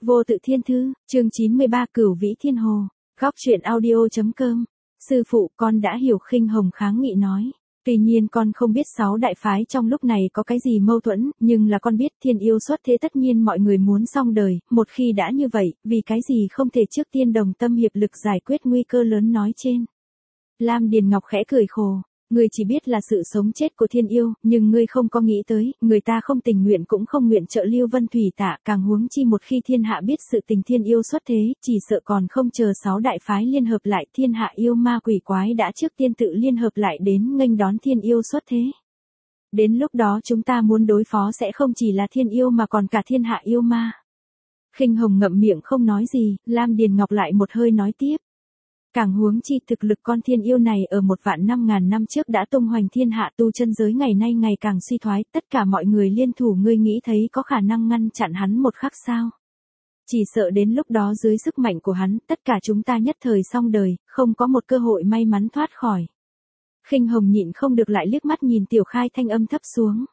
Vô tự thiên thư, chương 93 Cửu Vĩ Thiên Hồ, góc truyện audio.com. Sư phụ, con đã hiểu. Khinh Hồng kháng nghị nói. Tuy nhiên con không biết 6 đại phái trong lúc này có cái gì mâu thuẫn, nhưng là con biết thiên yêu xuất thế tất nhiên mọi người muốn xong đời, một khi đã như vậy, vì cái gì không thể trước tiên đồng tâm hiệp lực giải quyết nguy cơ lớn nói trên. Lam Điền Ngọc khẽ cười khổ. Ngươi chỉ biết là sự sống chết của thiên yêu, nhưng ngươi không có nghĩ tới, người ta không tình nguyện cũng không nguyện trợ Lưu Vân Thủy Tạ, càng huống chi một khi thiên hạ biết sự tình thiên yêu xuất thế, chỉ sợ còn không chờ 6 đại phái liên hợp lại, thiên hạ yêu ma quỷ quái đã trước tiên tự liên hợp lại đến nghênh đón thiên yêu xuất thế. Đến lúc đó chúng ta muốn đối phó sẽ không chỉ là thiên yêu mà còn cả thiên hạ yêu ma. Khinh Hồng ngậm miệng không nói gì, Lam Điền Ngọc lại một hơi nói tiếp. Càng huống chi thực lực con thiên yêu này ở 1.500.000 năm trước đã tung hoành thiên hạ, tu chân giới ngày nay ngày càng suy thoái, tất cả mọi người liên thủ, ngươi nghĩ thấy có khả năng ngăn chặn hắn một khắc sao? Chỉ sợ đến lúc đó dưới sức mạnh của hắn, tất cả chúng ta nhất thời xong đời, không có một cơ hội may mắn thoát khỏi. Khinh Hồng nhịn không được lại liếc mắt nhìn Tiểu Khai, thanh âm thấp xuống.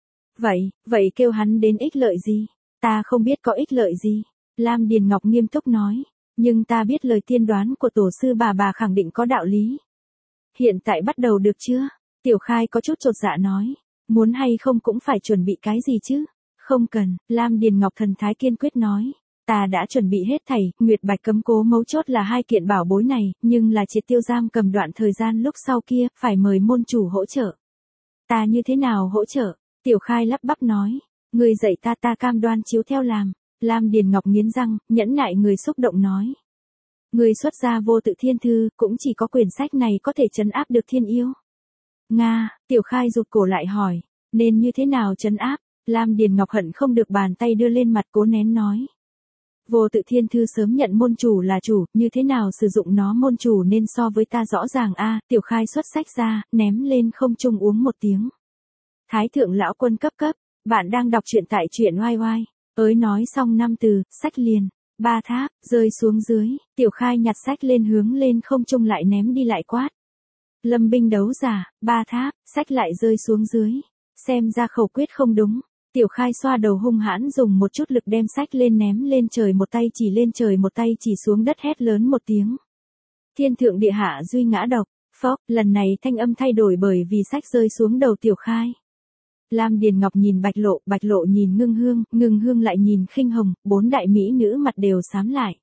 Vậy kêu hắn đến ích lợi gì? Ta không biết có ích lợi gì. Lam Điền Ngọc nghiêm túc nói. Nhưng ta biết lời tiên đoán của tổ sư bà khẳng định có đạo lý. Hiện tại bắt đầu được chưa? Tiểu Khai có chút chột dạ nói. Muốn hay không cũng phải chuẩn bị cái gì chứ? Không cần, Lam Điền Ngọc thần thái kiên quyết nói. Ta đã chuẩn bị hết thảy, Nguyệt Bạch cấm cố mấu chốt là 2 kiện bảo bối này, nhưng là triệt tiêu giam cầm đoạn thời gian lúc sau kia, phải mời môn chủ hỗ trợ. Ta như thế nào hỗ trợ? Tiểu Khai lắp bắp nói. Người dạy ta cam đoan chiếu theo làm. Lam Điền Ngọc nghiến răng, nhẫn nại người xúc động nói. Người xuất gia vô tự thiên thư, cũng chỉ có quyển sách này có thể trấn áp được thiên yêu. Nga, Tiểu Khai rụt cổ lại hỏi, nên như thế nào trấn áp? Lam Điền Ngọc hận không được bàn tay đưa lên mặt cố nén nói. Vô tự thiên thư sớm nhận môn chủ là chủ, như thế nào sử dụng nó môn chủ nên so với ta rõ ràng a. Tiểu Khai xuất sách ra, ném lên không trung uống một tiếng. Thái thượng lão quân cấp, bạn đang đọc truyện tại truyện oai oai. Ới nói xong 5 từ, sách liền, 3 tháp, rơi xuống dưới, Tiểu Khai nhặt sách lên hướng lên không trung lại ném đi lại quát. Lâm binh đấu giả, 3 tháp, sách lại rơi xuống dưới, xem ra khẩu quyết không đúng. Tiểu Khai xoa đầu hung hãn dùng một chút lực đem sách lên ném lên trời, một tay chỉ lên trời một tay chỉ xuống đất, hét lớn một tiếng. Thiên thượng địa hạ duy ngã độc, phốc, lần này thanh âm thay đổi bởi vì sách rơi xuống đầu Tiểu Khai. Lam Điền Ngọc nhìn Bạch Lộ nhìn Ngưng Hương lại nhìn Khinh Hồng, 4 đại mỹ nữ mặt đều xám lại.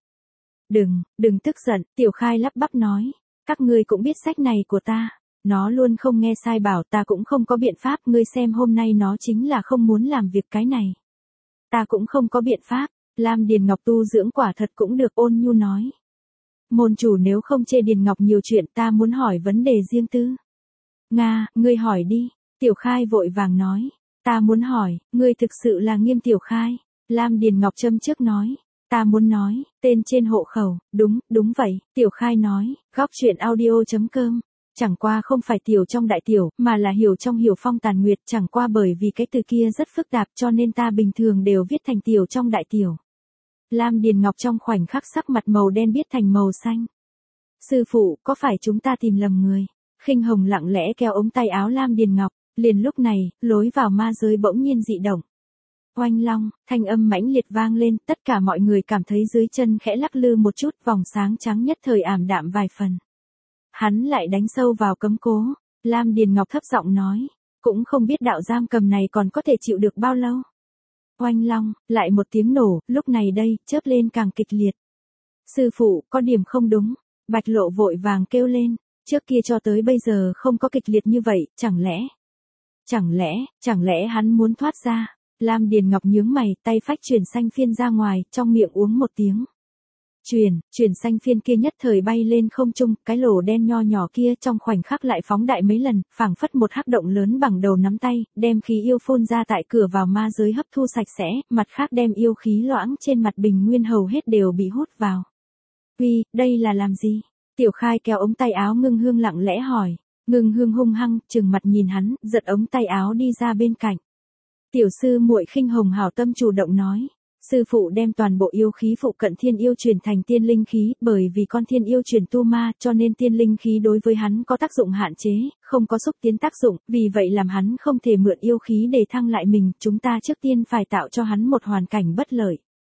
Đừng tức giận, Tiểu Khai lắp bắp nói, các ngươi cũng biết sách này của ta, nó luôn không nghe sai bảo, ta cũng không có biện pháp, ngươi xem hôm nay nó chính là không muốn làm việc cái này. Ta cũng không có biện pháp, Lam Điền Ngọc tu dưỡng quả thật cũng được, ôn nhu nói. Môn chủ nếu không chê Điền Ngọc nhiều chuyện, ta muốn hỏi vấn đề riêng tư. Nga, ngươi hỏi đi. Tiểu Khai vội vàng nói, ta muốn hỏi, ngươi thực sự là Nghiêm Tiểu Khai? Lam Điền Ngọc châm trước nói, ta muốn nói, tên trên hộ khẩu, đúng vậy, Tiểu Khai nói, góc truyện audio.com, chẳng qua không phải tiểu trong đại tiểu, mà là hiểu trong hiểu phong tàn nguyệt, chẳng qua bởi vì cái từ kia rất phức tạp cho nên ta bình thường đều viết thành tiểu trong đại tiểu. Lam Điền Ngọc trong khoảnh khắc sắc mặt màu đen biết thành màu xanh. Sư phụ, có phải chúng ta tìm lầm người? Khinh Hồng lặng lẽ kéo ống tay áo Lam Điền Ngọc. Liền lúc này, lối vào ma giới bỗng nhiên dị động. Oanh long, thanh âm mãnh liệt vang lên, tất cả mọi người cảm thấy dưới chân khẽ lắc lư một chút, vòng sáng trắng nhất thời ảm đạm vài phần. Hắn lại đánh sâu vào cấm cố, Lam Điền Ngọc thấp giọng nói, cũng không biết đạo giam cầm này còn có thể chịu được bao lâu. Oanh long, lại một tiếng nổ, lúc này đây, chớp lên càng kịch liệt. Sư phụ, có điểm không đúng, Bạch Lộ vội vàng kêu lên, trước kia cho tới bây giờ không có kịch liệt như vậy, Chẳng lẽ hắn muốn thoát ra? Lam Điền Ngọc nhướng mày, tay phách truyền xanh phiên ra ngoài, trong miệng uống một tiếng. Truyền xanh phiên kia nhất thời bay lên không trung, cái lỗ đen nho nhỏ kia trong khoảnh khắc lại phóng đại mấy lần, phảng phất một hắc động lớn bằng đầu nắm tay, đem khí yêu phun ra tại cửa vào ma giới hấp thu sạch sẽ, mặt khác đem yêu khí loãng trên mặt bình nguyên hầu hết đều bị hút vào. Uy, đây là làm gì? Tiểu Khai kéo ống tay áo Ngưng Hương lặng lẽ hỏi. Ngưng Hương hung hăng, trừng mặt nhìn hắn, giật ống tay áo đi ra bên cạnh. Tiểu sư muội Khinh Hồng hảo tâm chủ động nói, sư phụ đem toàn bộ yêu khí phụ cận thiên yêu truyền thành tiên linh khí, bởi vì con thiên yêu truyền tu ma, cho nên tiên linh khí đối với hắn có tác dụng hạn chế, không có xúc tiến tác dụng, vì vậy làm hắn không thể mượn yêu khí để thăng lại mình, chúng ta trước tiên phải tạo cho hắn một hoàn cảnh bất lợi.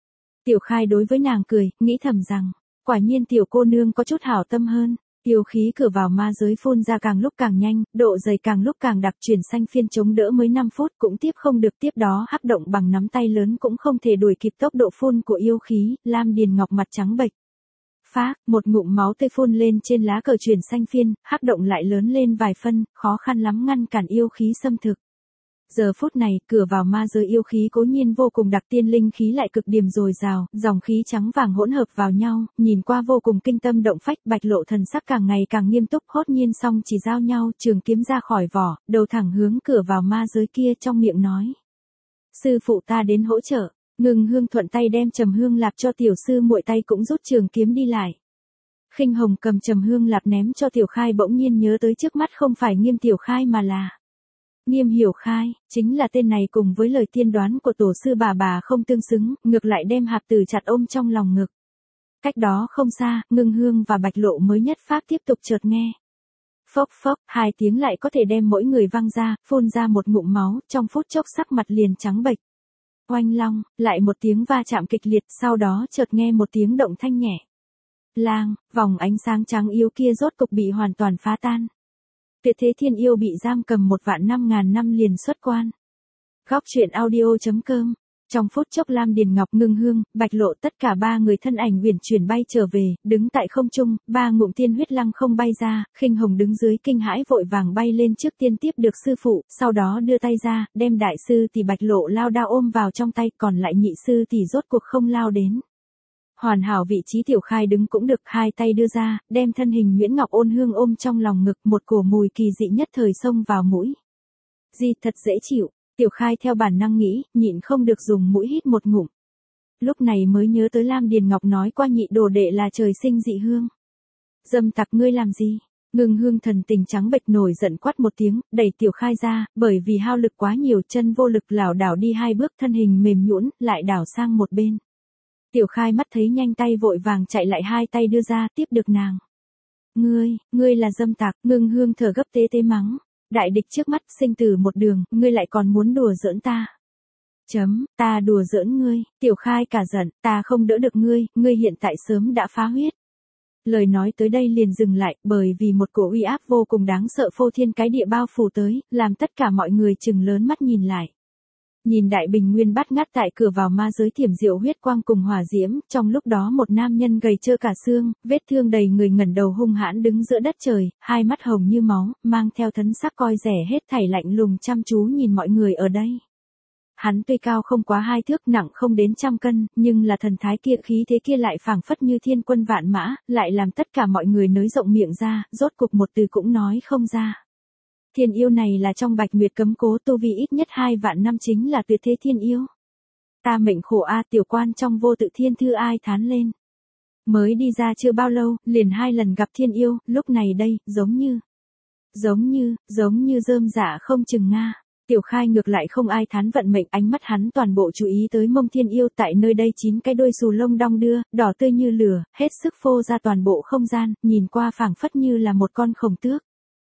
Tiểu Khai đối với nàng cười, nghĩ thầm rằng, quả nhiên tiểu cô nương có chút hảo tâm hơn. Yêu khí cửa vào ma giới phun ra càng lúc càng nhanh, độ dày càng lúc càng đặc, chuyển xanh phiên chống đỡ mới 5 phút cũng tiếp không được, tiếp đó hắc động bằng nắm tay lớn cũng không thể đuổi kịp tốc độ phun của yêu khí, Lam Điền Ngọc mặt trắng bệch. Phác, một ngụm máu tươi phun lên trên lá cờ chuyển xanh phiên, hắc động lại lớn lên vài phân, khó khăn lắm ngăn cản yêu khí xâm thực. Giờ phút này, cửa vào ma giới yêu khí cố nhiên vô cùng đặc, tiên linh khí lại cực điểm dồi dào, dòng khí trắng vàng hỗn hợp vào nhau, nhìn qua vô cùng kinh tâm động phách, Bạch Lộ thần sắc càng ngày càng nghiêm túc, hốt nhiên song chỉ giao nhau, trường kiếm ra khỏi vỏ, đầu thẳng hướng cửa vào ma giới kia, trong miệng nói: "Sư phụ ta đến hỗ trợ." Ngưng Hương thuận tay đem Trầm Hương Lạp cho tiểu sư muội, tay cũng rút trường kiếm đi lại. Khinh Hồng cầm Trầm Hương Lạp ném cho Tiểu Khai, bỗng nhiên nhớ tới trước mắt không phải Nghiêm Tiểu Khai mà là Nghiêm Hiểu Khai, chính là tên này cùng với lời tiên đoán của tổ sư bà không tương xứng, ngược lại đem hạp tử chặt ôm trong lòng ngực. Cách đó không xa, Ngưng Hương và Bạch Lộ mới nhất pháp tiếp tục chợt nghe. Phốc phốc, 2 tiếng lại có thể đem mỗi người văng ra, phun ra một ngụm máu, trong phút chốc sắc mặt liền trắng bệch. Oanh long, lại một tiếng va chạm kịch liệt, sau đó chợt nghe một tiếng động thanh nhẹ. Lang, vòng ánh sáng trắng yếu kia rốt cục bị hoàn toàn phá tan. Tuyệt thế thiên yêu bị giam cầm 1.500.000 năm liền xuất quan. Góc truyện audio.com. Trong phút chốc Lam Điền Ngọc, Ngưng Hương, Bạch Lộ tất cả 3 người thân ảnh huyền chuyển bay trở về, đứng tại không trung, 3 ngụm tiên huyết lăng không bay ra, Khinh Hồng đứng dưới kinh hãi vội vàng bay lên trước tiên tiếp được sư phụ, sau đó đưa tay ra, đem đại sư tỷ Bạch Lộ lao đao ôm vào trong tay, còn lại nhị sư tỷ rốt cuộc không lao đến. Hoàn hảo vị trí Tiểu Khai đứng cũng được, 2 tay đưa ra, đem thân hình Nguyễn Ngọc Ôn Hương ôm trong lòng ngực, một cổ mùi kỳ dị nhất thời xông vào mũi. Gì thật dễ chịu, Tiểu Khai theo bản năng nghĩ, nhịn không được dùng mũi hít một ngụm. Lúc này mới nhớ tới Lam Điền Ngọc nói qua nhị đồ đệ là trời sinh dị hương. Dâm tặc ngươi làm gì? Ngưng Hương thần tình trắng bệch nổi giận quát một tiếng, đẩy Tiểu Khai ra, bởi vì hao lực quá nhiều chân vô lực lảo đảo đi 2 bước, thân hình mềm nhũn, lại đảo sang một bên. Tiểu Khai mắt thấy nhanh tay vội vàng chạy lại, 2 tay đưa ra tiếp được nàng. Ngươi là dâm tặc, Ngưng Hương thở gấp tế tế mắng. Đại địch trước mắt, sinh tử một đường, ngươi lại còn muốn đùa giỡn ta. Ta đùa giỡn ngươi, Tiểu Khai cả giận, ta không đỡ được ngươi hiện tại sớm đã phá huyết. Lời nói tới đây liền dừng lại, bởi vì một cổ uy áp vô cùng đáng sợ phô thiên cái địa bao phủ tới, làm tất cả mọi người trừng lớn mắt nhìn lại. Nhìn đại bình nguyên bát ngát tại cửa vào ma giới thiểm diệu huyết quang cùng hỏa diễm, trong lúc đó một nam nhân gầy trơ cả xương, vết thương đầy người ngẩng đầu hung hãn đứng giữa đất trời, 2 mắt hồng như máu, mang theo thần sắc coi rẻ hết thảy lạnh lùng chăm chú nhìn mọi người ở đây. Hắn tuy cao không quá 2 thước, nặng không đến 100 cân, nhưng là thần thái kia, khí thế kia lại phảng phất như thiên quân vạn mã, lại làm tất cả mọi người nới rộng miệng ra, rốt cục một từ cũng nói không ra. Thiên yêu này là trong Bạch Nguyệt cấm cố, tu vi ít nhất 2 vạn năm, chính là tuyệt thế thiên yêu. Ta mệnh khổ a, tiểu quan trong vô tự thiên thư ai thán lên. Mới đi ra chưa bao lâu, liền 2 lần gặp thiên yêu, lúc này đây, giống như rơm rạ không chừng nga. Tiểu Khai ngược lại không ai thán vận mệnh, ánh mắt hắn toàn bộ chú ý tới mông thiên yêu, tại nơi đây 9 cái đuôi xù lông đong đưa, đỏ tươi như lửa, hết sức phô ra toàn bộ không gian, nhìn qua phảng phất như là một con khổng tước.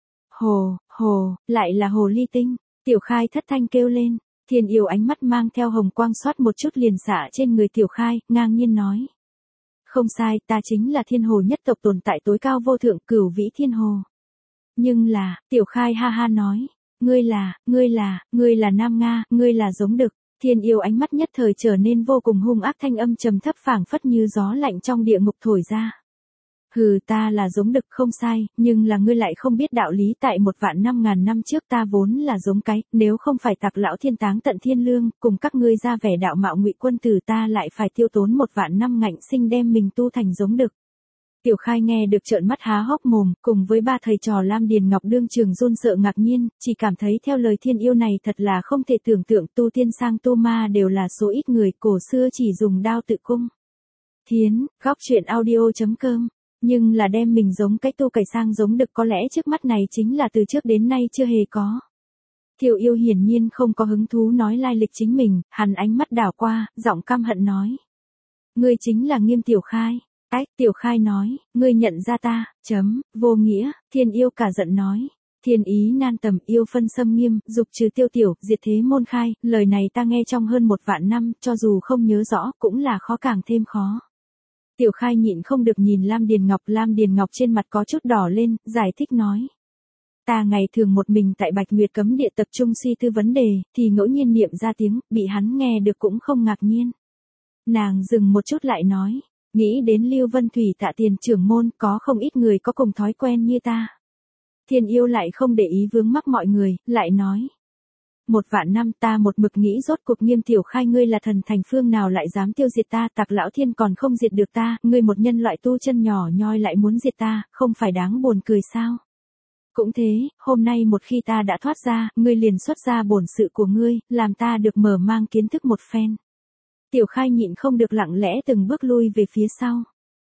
Lại là hồ ly tinh. Tiểu Khai thất thanh kêu lên. Thiên yêu ánh mắt mang theo hồng quang xoát một chút liền xả trên người Tiểu Khai, ngang nhiên nói. Không sai, ta chính là thiên hồ nhất tộc tồn tại tối cao vô thượng, Cửu Vĩ Thiên Hồ. Nhưng là, Tiểu Khai ha ha nói. Ngươi là Nam Nga, ngươi là giống đực. Thiên yêu ánh mắt nhất thời trở nên vô cùng hung ác, thanh âm trầm thấp phảng phất như gió lạnh trong địa ngục thổi ra. Hừ, ta là giống đực không sai, nhưng là ngươi lại không biết đạo lý, tại 1.500.000 năm trước ta vốn là giống cái, nếu không phải Tặc lão thiên táng tận thiên lương, cùng các ngươi ra vẻ đạo mạo ngụy quân tử, ta lại phải tiêu tốn 1 vạn năm ngạnh sinh đem mình tu thành giống đực. Tiểu Khai nghe được trợn mắt há hốc mồm, cùng với 3 thầy trò Lam Điền Ngọc đương trường run sợ ngạc nhiên, chỉ cảm thấy theo lời thiên yêu này thật là không thể tưởng tượng, tu tiên sang tu ma đều là số ít người, cổ xưa chỉ dùng đao tự cung. Góc truyện audio.com. Nhưng là đem mình giống cái tu cải sang giống đực, có lẽ trước mắt này chính là từ trước đến nay chưa hề có. Thiệu yêu hiển nhiên không có hứng thú nói lai lịch chính mình, hắn ánh mắt đảo qua, giọng căm hận nói. Ngươi chính là Nghiêm Tiểu Khai. Tiểu Khai nói, ngươi nhận ra ta, vô nghĩa, thiên yêu cả giận nói. Thiên ý nan tầm, yêu phân xâm nghiêm, dục trừ tiêu tiểu, diệt thế môn khai, lời này ta nghe trong hơn 1.000 năm, cho dù không nhớ rõ, cũng là khó càng thêm khó. Tiểu Khai nhịn không được nhìn Lam Điền Ngọc trên mặt có chút đỏ lên, giải thích nói. Ta ngày thường một mình tại Bạch Nguyệt cấm địa tập trung suy tư vấn đề, thì ngẫu nhiên niệm ra tiếng, bị hắn nghe được cũng không ngạc nhiên. Nàng dừng một chút lại nói, nghĩ đến Lưu Vân Thủy Tạ Tiền trưởng môn, có không ít người có cùng thói quen như ta. Thiên yêu lại không để ý vướng mắc mọi người, lại nói. 1.000 năm ta một mực nghĩ rốt cuộc Nghiêm Tiểu Khai ngươi là thần thành phương nào lại dám tiêu diệt ta, Tặc Lão Thiên còn không diệt được ta, ngươi một nhân loại tu chân nhỏ nhoi lại muốn diệt ta, không phải đáng buồn cười sao? Cũng thế, hôm nay một khi ta đã thoát ra, ngươi liền xuất ra bổn sự của ngươi, làm ta được mở mang kiến thức một phen. Tiểu Khai nhịn không được lặng lẽ từng bước lui về phía sau.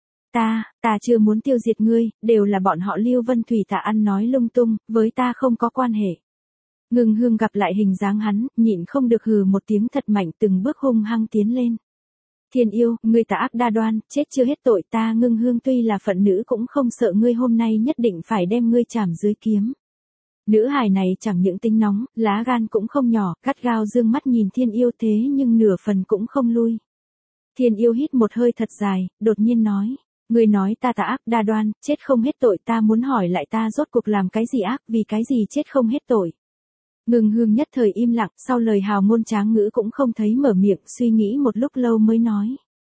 Ta chưa muốn tiêu diệt ngươi, đều là bọn họ Lưu Vân Thủy Tạ ăn nói lung tung, với ta không có quan hệ. Ngưng hương gặp lại hình dáng hắn, nhịn không được hừ một tiếng thật mạnh từng bước hung hăng tiến lên. Thiên yêu, ngươi tà ác đa đoan, chết chưa hết tội ta Ngưng hương tuy là phận nữ cũng không sợ ngươi hôm nay nhất định phải đem ngươi chảm dưới kiếm. Nữ hài này chẳng những tính nóng, lá gan cũng không nhỏ, gắt gao dương mắt nhìn thiên yêu thế nhưng nửa phần cũng không lui. Thiên yêu hít một hơi thật dài, đột nhiên nói. Ngươi nói ta tà ác đa đoan, chết không hết tội ta muốn hỏi lại ta rốt cuộc làm cái gì ác vì cái gì chết không hết tội. Ngưng hương nhất thời im lặng, sau lời hào ngôn tráng ngữ cũng không thấy mở miệng, suy nghĩ một lúc lâu mới nói.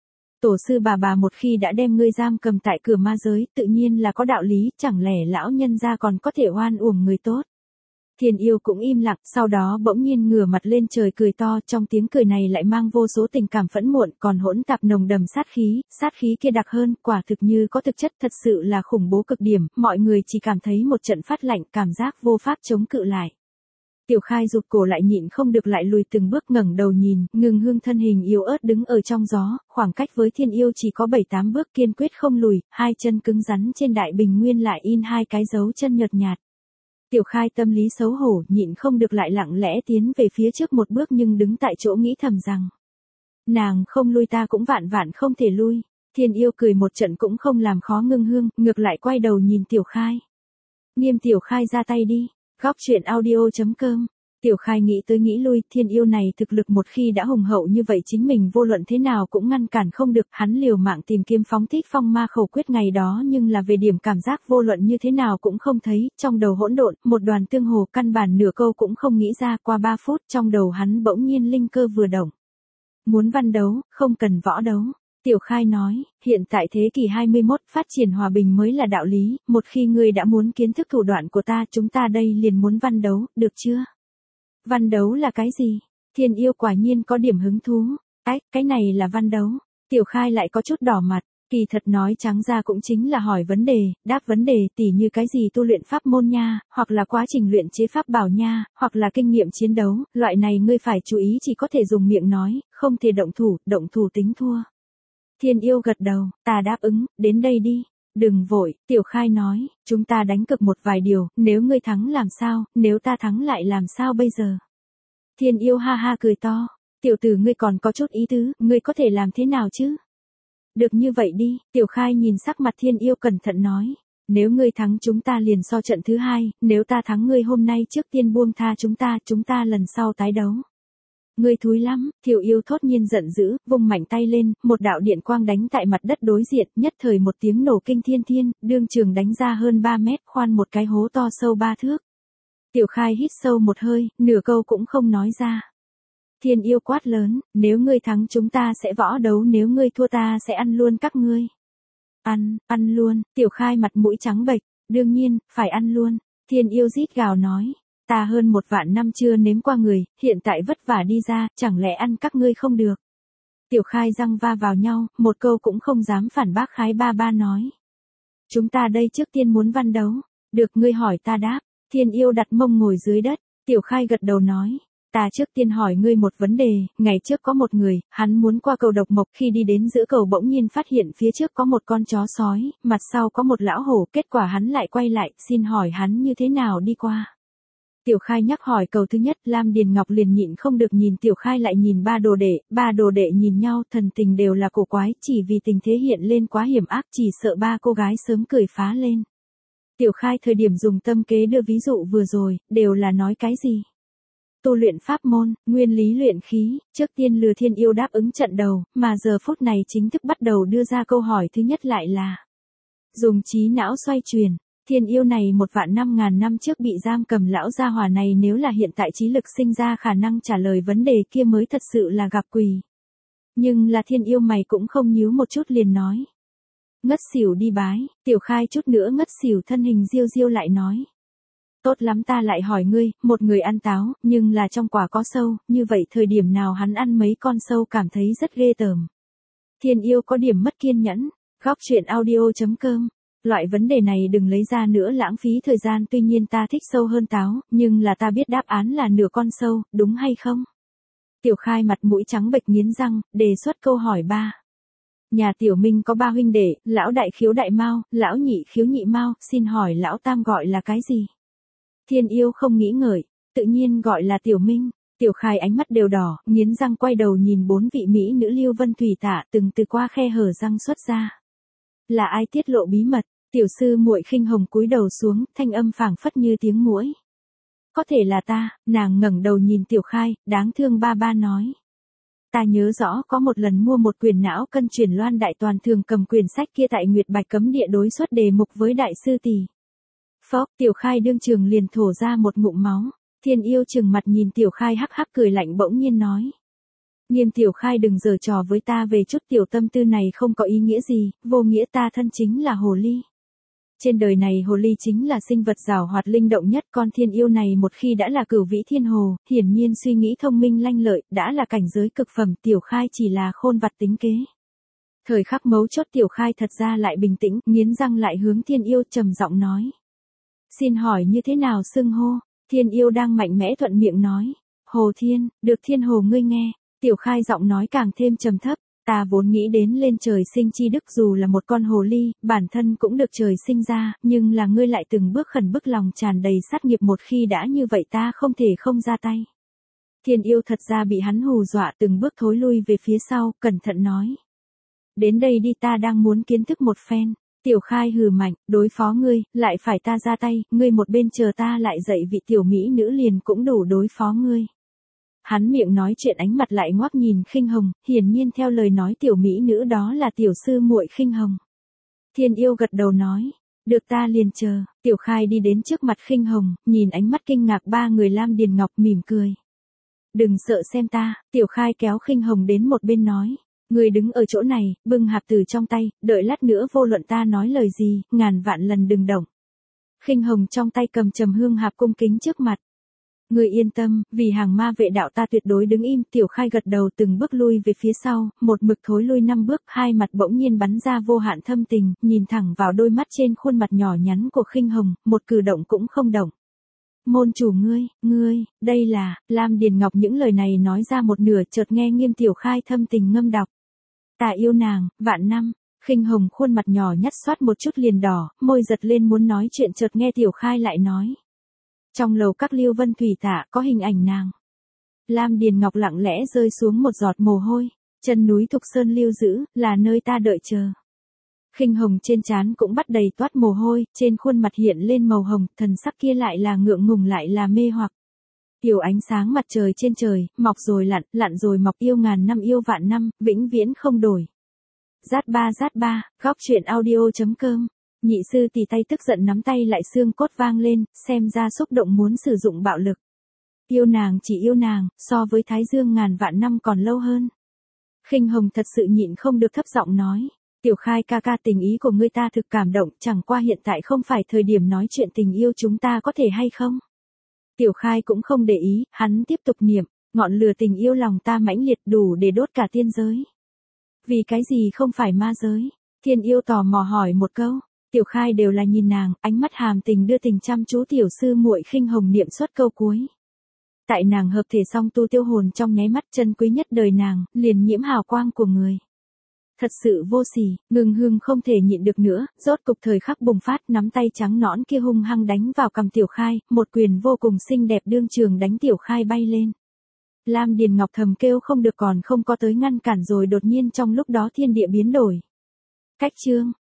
Tổ sư bà một khi đã đem ngươi giam cầm tại cửa ma giới, tự nhiên là có đạo lý, chẳng lẽ lão nhân gia còn có thể oan uổng người tốt. Thiên yêu cũng im lặng, sau đó bỗng nhiên ngửa mặt lên trời cười to, trong tiếng cười này lại mang vô số tình cảm phẫn muộn, còn hỗn tạp nồng đầm sát khí kia đặc hơn, quả thực như có thực chất, thật sự là khủng bố cực điểm, mọi người chỉ cảm thấy một trận phát lạnh, cảm giác vô pháp chống cự lại. Tiểu Khai rụt cổ lại nhịn không được lại lùi từng bước ngẩng đầu nhìn, Ngưng hương thân hình yếu ớt đứng ở trong gió, khoảng cách với thiên yêu chỉ có 7-8 bước kiên quyết không lùi, hai chân cứng rắn trên đại bình nguyên lại in hai cái dấu chân nhợt nhạt. Tiểu Khai tâm lý xấu hổ, nhịn không được lại lặng lẽ tiến về phía trước một bước nhưng đứng tại chỗ nghĩ thầm rằng. Nàng không lui ta cũng vạn không thể lui. Thiên yêu cười một trận cũng không làm khó Ngưng hương, ngược lại quay đầu nhìn Tiểu Khai. Nghiêm Tiểu Khai ra tay đi. Góc truyện audio.com. Tiểu Khai nghĩ tới nghĩ lui, thiên yêu này thực lực một khi đã hùng hậu như vậy chính mình vô luận thế nào cũng ngăn cản không được, hắn liều mạng tìm kiếm phóng thích phong ma khẩu quyết ngày đó nhưng là về điểm cảm giác vô luận như thế nào cũng không thấy, trong đầu hỗn độn, một đoàn tương hồ căn bản nửa câu cũng không nghĩ ra, qua 3 phút trong đầu hắn bỗng nhiên linh cơ vừa động. Muốn văn đấu, không cần võ đấu. Tiểu Khai nói, hiện tại thế kỷ 21 phát triển hòa bình mới là đạo lý, một khi ngươi đã muốn kiến thức thủ đoạn của ta chúng ta đây liền muốn văn đấu, được chưa? Văn đấu là cái gì? Thiên yêu quả nhiên có điểm hứng thú. Cái này là văn đấu. Tiểu Khai lại có chút đỏ mặt, kỳ thật nói trắng ra cũng chính là hỏi vấn đề, đáp vấn đề tỉ như cái gì tu luyện pháp môn nha, hoặc là quá trình luyện chế pháp bảo nha, hoặc là kinh nghiệm chiến đấu, loại này ngươi phải chú ý chỉ có thể dùng miệng nói, không thể động thủ tính thua. Thiên yêu gật đầu, ta đáp ứng, đến đây đi. Đừng vội, Tiểu Khai nói, chúng ta đánh cược một vài điều, nếu ngươi thắng làm sao, nếu ta thắng lại làm sao bây giờ? Thiên yêu ha ha cười to, tiểu tử ngươi còn có chút ý tứ, ngươi có thể làm thế nào chứ? Được như vậy đi, Tiểu Khai nhìn sắc mặt thiên yêu cẩn thận nói, nếu ngươi thắng chúng ta liền so trận thứ hai, nếu ta thắng ngươi hôm nay trước tiên buông tha chúng ta lần sau tái đấu. Ngươi thúi lắm, Thiệu yêu thốt nhiên giận dữ, vung mạnh tay lên, một đạo điện quang đánh tại mặt đất đối diện, nhất thời một tiếng nổ kinh thiên, đương trường đánh ra hơn 3 mét, khoan một cái hố to sâu 3 thước. Tiểu Khai hít sâu một hơi, nửa câu cũng không nói ra. Thiên yêu quát lớn, nếu ngươi thắng chúng ta sẽ võ đấu, nếu ngươi thua ta sẽ ăn luôn các ngươi. Ăn luôn, Tiểu Khai mặt mũi trắng bệch, đương nhiên, phải ăn luôn. Thiên yêu rít gào nói. Ta hơn 1.000 năm chưa nếm qua người, hiện tại vất vả đi ra, chẳng lẽ ăn các ngươi không được. Tiểu Khai răng va vào nhau, một câu cũng không dám phản bác Khái ba nói. Chúng ta đây trước tiên muốn văn đấu, được ngươi hỏi ta đáp, thiên yêu đặt mông ngồi dưới đất, Tiểu Khai gật đầu nói. Ta trước tiên hỏi ngươi một vấn đề, ngày trước có một người, hắn muốn qua cầu độc mộc, khi đi đến giữa cầu bỗng nhiên phát hiện phía trước có một con chó sói, mặt sau có một lão hổ, kết quả hắn lại quay lại, xin hỏi hắn như thế nào đi qua. Tiểu Khai nhắc hỏi cầu thứ nhất, Lam Điền Ngọc liền nhịn không được nhìn Tiểu Khai lại nhìn ba đồ đệ nhìn nhau, thần tình đều là cổ quái, chỉ vì tình thế hiện lên quá hiểm ác chỉ sợ ba cô gái sớm cười phá lên. Tiểu Khai thời điểm dùng tâm kế đưa ví dụ vừa rồi, đều là nói cái gì? Tu luyện pháp môn, nguyên lý luyện khí, trước tiên lừa Thiên Yêu đáp ứng trận đầu, mà giờ phút này chính thức bắt đầu đưa ra câu hỏi thứ nhất lại là dùng trí não xoay chuyển. Thiên Yêu này 1.500.000 năm trước bị giam cầm lão gia hỏa này nếu là hiện tại trí lực sinh ra khả năng trả lời vấn đề kia mới thật sự là gặp quỷ. Nhưng là Thiên Yêu mày cũng không nhíu một chút liền nói. Ngất xỉu đi bái, Tiểu Khai chút nữa ngất xỉu thân hình diêu diêu lại nói. Tốt lắm ta lại hỏi ngươi, một người ăn táo, nhưng là trong quả có sâu, như vậy thời điểm nào hắn ăn mấy con sâu cảm thấy rất ghê tởm. Thiên Yêu có điểm mất kiên nhẫn, góc chuyện audio.com. Loại vấn đề này đừng lấy ra nữa lãng phí thời gian, tuy nhiên ta thích sâu hơn táo, nhưng là ta biết đáp án là nửa con sâu, đúng hay không? Tiểu Khai mặt mũi trắng bệch nghiến răng, đề xuất câu hỏi 3. Nhà Tiểu Minh có 3 huynh đệ, lão đại khiếu đại mao, lão nhị khiếu nhị mao, xin hỏi lão tam gọi là cái gì? Thiên Yêu không nghĩ ngợi, tự nhiên gọi là Tiểu Minh. Tiểu Khai ánh mắt đều đỏ, nghiến răng quay đầu nhìn 4 vị mỹ nữ Lưu Vân Thủy Tạ từng từ qua khe hở răng xuất ra. Là ai tiết lộ bí mật? Tiểu sư muội khinh hồng cúi đầu xuống, thanh âm phảng phất như tiếng muỗi. Có thể là ta, nàng ngẩng đầu nhìn Tiểu Khai, đáng thương ba ba nói. Ta nhớ rõ có một lần mua một quyển não cân chuyển Loan Đại Toàn thường cầm quyển sách kia tại Nguyệt Bạch Cấm Địa đối xuất đề mục với đại sư tỷ. Phốc, Tiểu Khai đương trường liền thổ ra một ngụm máu. Thiên Yêu trừng mặt nhìn Tiểu Khai hắc hắc cười lạnh bỗng nhiên nói. Nghiêm Tiểu Khai đừng giở trò với ta về chút tiểu tâm tư này không có ý nghĩa gì, vô nghĩa ta thân chính là hồ ly. Trên đời này hồ ly chính là sinh vật giàu hoạt linh động nhất, con Thiên Yêu này một khi đã là Cửu Vĩ Thiên Hồ, hiển nhiên suy nghĩ thông minh lanh lợi, đã là cảnh giới cực phẩm, Tiểu Khai chỉ là khôn vặt tính kế. Thời khắc mấu chốt Tiểu Khai thật ra lại bình tĩnh, nghiến răng lại hướng Thiên Yêu trầm giọng nói. Xin hỏi như thế nào xưng hô? Thiên Yêu đang mạnh mẽ thuận miệng nói. Hồ Thiên, được Thiên Hồ ngươi nghe. Tiểu Khai giọng nói càng thêm trầm thấp. Ta vốn nghĩ đến lên trời sinh chi đức, dù là một con hồ ly, bản thân cũng được trời sinh ra, nhưng là ngươi lại từng bước khẩn bức lòng tràn đầy sát nghiệp, một khi đã như vậy ta không thể không ra tay. Thiên Yêu thật ra bị hắn hù dọa từng bước thối lui về phía sau, cẩn thận nói. Đến đây đi, ta đang muốn kiến thức một phen. Tiểu Khai hừ mạnh, đối phó ngươi, lại phải ta ra tay, ngươi một bên chờ ta lại dạy vị tiểu mỹ nữ liền cũng đủ đối phó ngươi. Hắn miệng nói chuyện ánh mặt lại ngoác nhìn khinh hồng, hiển nhiên theo lời nói tiểu mỹ nữ đó là tiểu sư muội khinh hồng. Thiên Yêu gật đầu nói, được ta liền chờ. Tiểu Khai đi đến trước mặt khinh hồng, nhìn ánh mắt kinh ngạc ba người Lam Điền Ngọc mỉm cười. Đừng sợ xem ta, Tiểu Khai kéo khinh hồng đến một bên nói. Người đứng ở chỗ này, bưng hạp từ trong tay, đợi lát nữa vô luận ta nói lời gì, ngàn vạn lần đừng động. Khinh hồng trong tay cầm trầm hương hạp cung kính trước mặt. Người yên tâm, vì hàng ma vệ đạo ta tuyệt đối đứng im. Tiểu Khai gật đầu từng bước lui về phía sau, một mực thối lui 5 bước, hai mặt bỗng nhiên bắn ra vô hạn thâm tình, nhìn thẳng vào đôi mắt trên khuôn mặt nhỏ nhắn của khinh hồng, một cử động cũng không động. Môn chủ ngươi, đây là, Lam Điền Ngọc những lời này nói ra một nửa chợt nghe Nghiêm Tiểu Khai thâm tình ngâm đọc. Ta yêu nàng, vạn năm. Khinh hồng khuôn mặt nhỏ nhắt xoát một chút liền đỏ, môi giật lên muốn nói chuyện chợt nghe Tiểu Khai lại nói. Trong lầu các Lưu Vân Thủy Tạ có hình ảnh nàng. Lam Điền Ngọc lặng lẽ rơi xuống một giọt mồ hôi. Chân núi Thục Sơn lưu giữ, là nơi ta đợi chờ. Khinh hồng trên trán cũng bắt đầy toát mồ hôi, trên khuôn mặt hiện lên màu hồng, thần sắc kia lại là ngượng ngùng lại là mê hoặc. Yêu ánh sáng mặt trời trên trời, mọc rồi lặn, lặn rồi mọc, yêu ngàn năm yêu vạn năm, vĩnh viễn không đổi. Rát ba, góc chuyện audio.com. Nhị sư tì tay tức giận nắm tay lại xương cốt vang lên, xem ra xúc động muốn sử dụng bạo lực. Yêu nàng chỉ yêu nàng, so với Thái Dương ngàn vạn năm còn lâu hơn. Khinh hồng thật sự nhịn không được thấp giọng nói. Tiểu Khai ca ca, tình ý của ngươi ta thực cảm động, chẳng qua hiện tại không phải thời điểm nói chuyện tình yêu, chúng ta có thể hay không? Tiểu Khai cũng không để ý, hắn tiếp tục niệm, ngọn lửa tình yêu lòng ta mãnh liệt đủ để đốt cả tiên giới. Vì cái gì không phải ma giới? Thiên Yêu tò mò hỏi một câu. Tiểu Khai đều là nhìn nàng, ánh mắt hàm tình đưa tình chăm chú tiểu sư muội khinh hồng niệm xuất câu cuối. Tại nàng hợp thể song tu tiêu hồn trong nháy mắt chân quý nhất đời nàng, liền nhiễm hào quang của người. Thật sự vô sỉ, ngừng hương không thể nhịn được nữa, rốt cục thời khắc bùng phát, nắm tay trắng nõn kia hung hăng đánh vào cằm Tiểu Khai, một quyền vô cùng xinh đẹp đương trường đánh Tiểu Khai bay lên. Lam Điền Ngọc thầm kêu không được, còn không có tới ngăn cản rồi đột nhiên trong lúc đó thiên địa biến đổi. Cách chương